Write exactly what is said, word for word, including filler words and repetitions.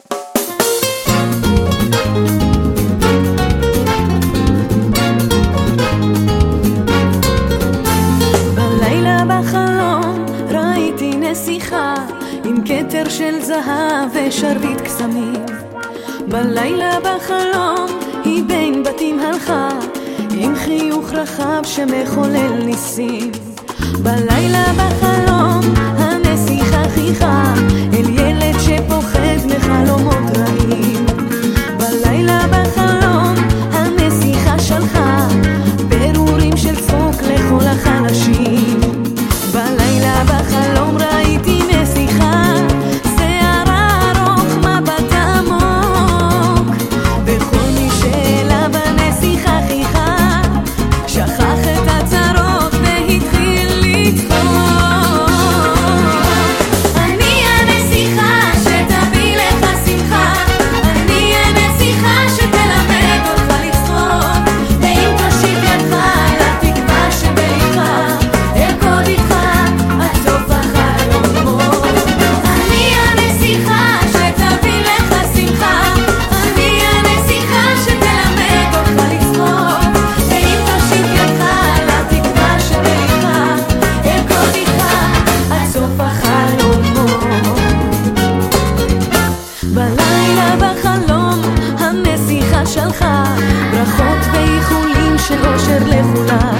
בלילה בחלום ראיתי נסיכה עם כתר של זהב ושרביט קסמים. בלילה בחלום היא בין בתים הלכה עם חיוך רחב שמחולל ניסים. בלילה בחלום הנסיכה חיכה אל ילד שפוחד מחלומות רעים. בלילה בחלום הנסיכה שלחה ברורים של צחוק לכל החלשים. בלילה בחלום ראיתי נסיכה שערה ארוך מבט עמוק, וכל מי שאלה בנסיכה חיכה שכח את הצרות והתחיל לצחוק. אני הנסיכה שתביא לך שמחה, אני הנסיכה שתלמד אותך לצחוק, ואם תושיט ידך אל התקווה שבליבך ארקוד איתך עד סוף החלומות. אני הנסיכה שתביא לך שמחה, אני הנסיכה שתלמד אותך לצחוק, ואם תושיט ידך אל התקווה שבליבך ארקוד איתך עד סוף החלומות. בלילה בחלום הנסיכה שלחה ברכות ואיחולים של אושר לכולם.